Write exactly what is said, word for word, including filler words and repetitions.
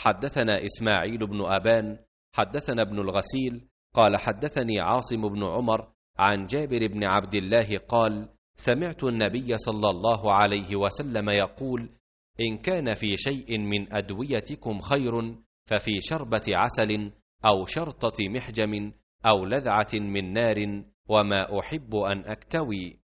حدثنا إسماعيل بن أبان حدثنا ابن الغسيل قال حدثني عاصم بن عمر عن جابر بن عبد الله قال سمعت النبي صلى الله عليه وسلم يقول إن كان في شيء من أدويتكم خير ففي شربة عسل أو شرطة محجم أو لذعة من نار وما أحب أن أكتوي.